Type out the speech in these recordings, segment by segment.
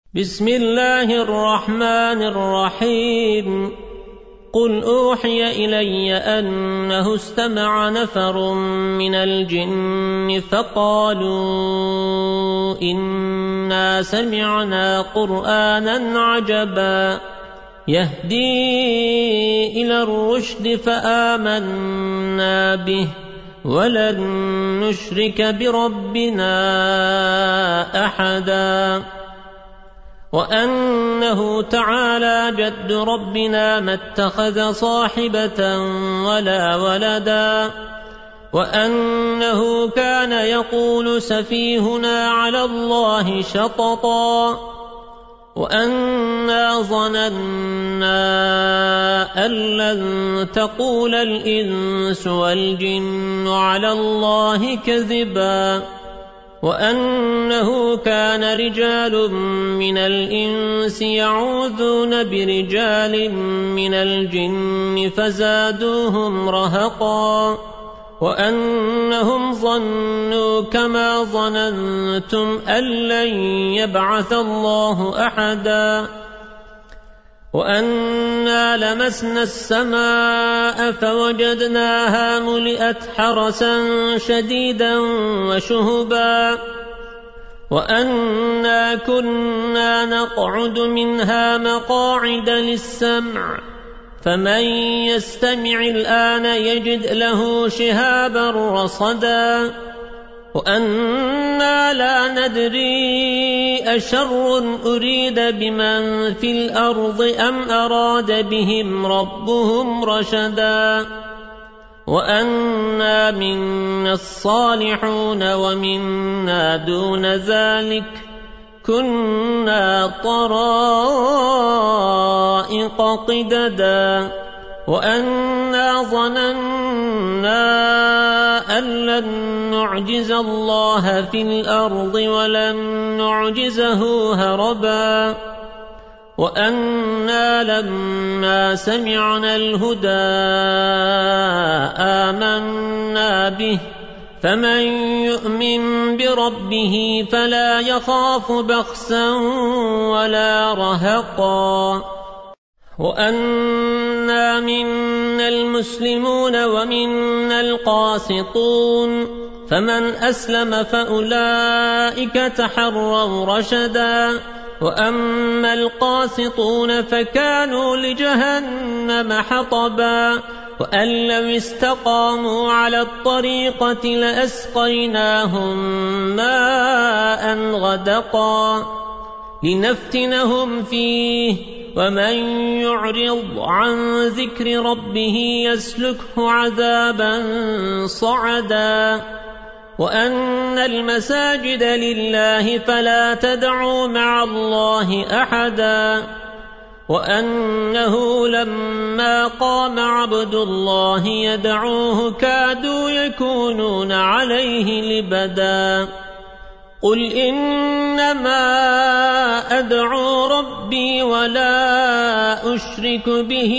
بسم الله الرحمن الرحيم قل أوحي إلي أنه استمع نفر من الجن فقالوا إنا سمعنا قرآنا عجبا يهدي إلى الرشد فآمنا به ولن نشرك بربنا أحدا وأنه تعالى جد ربنا ما اتخذ صاحبة ولا ولدا وأنه كان يقول سفيهنا على الله شططا وأنا ظننا أن لن تقول الإنس والجن على الله كذبا وأنه كان رجال من الإنس يعوذون برجال من الجن فزادوهم رهقا وأنهم ظنوا كما ظننتم أن لن يبعث الله أحدا وأنا لمسنا السماء فوجدناها ملئت حرسا شديدا وشهبا وأنا كنا نقعد منها مقاعد للسمع فمن يستمع الآن يجد له شهابا رصدا وأنا لا ندري أشر أريد بمن في الأرض أم أراد بهم ربهم رشدا وأنا منا الصالحون ومنا دون ذلك كنا طرائق قددا وأنا ظننا أن لن نعجز الله في الأرض ولن نعجزه هربا وأنا لما سمعنا الهدى آمنا به فمن يؤمن بربه فلا يخاف بخسا ولا رهقا وأنا منا المسلمون ومنا القاسطون فمن أسلم فأولئك تحروا رشدا وأما القاسطون فكانوا لجهنم حطبا وأن لو استقاموا على الطريقة لأسقيناهم ماء غدقا لنفتنهم فيه ومن يعرض عن ذكر ربه يسلكه عذابا صعدا وأن المساجد لله فلا تدعوا مع الله أحدا وأنه لما قام عبد الله يدعوه كادوا يكونون عليه لبدا قل إنما أدعو ربي ولا أشرك به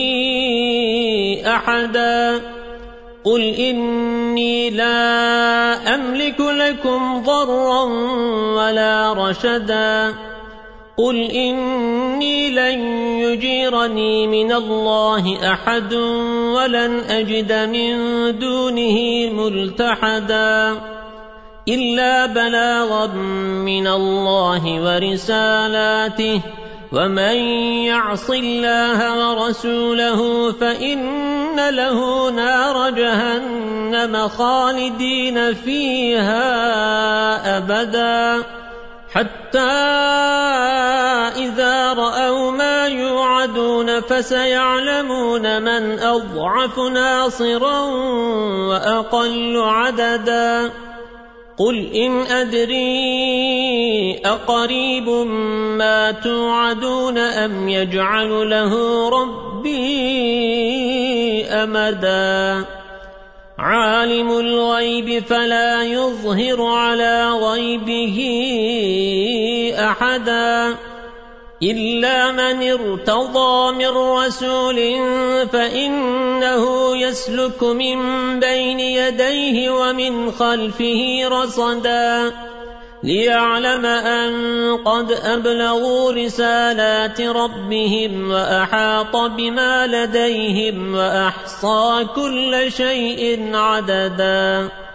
أحدا قل إني لا أملك لكم ضرا ولا رشدا قل إني لن يجيرني من الله أحد ولن أجد من دونه ملتحدا إلا بلاغا من الله ورسالاته ومن يعص الله ورسوله فإن له نار جهنم خالدين فيها أبدا حتى إذا رأوا ما يوعدون فسيعلمون من أضعف ناصرا وأقل عددا قل إن أدري أقريب ما توعدون أم يجعل له ربي أمدا عالم الغيب فلا يظهر على غيبه أحدا إلا من ارتضى من رسول فإنه يسلك من بين يديه ومن خلفه رصدا ليعلم أن قد أبلغوا رسالات ربهم وأحاط بما لديهم وأحصى كل شيء عددا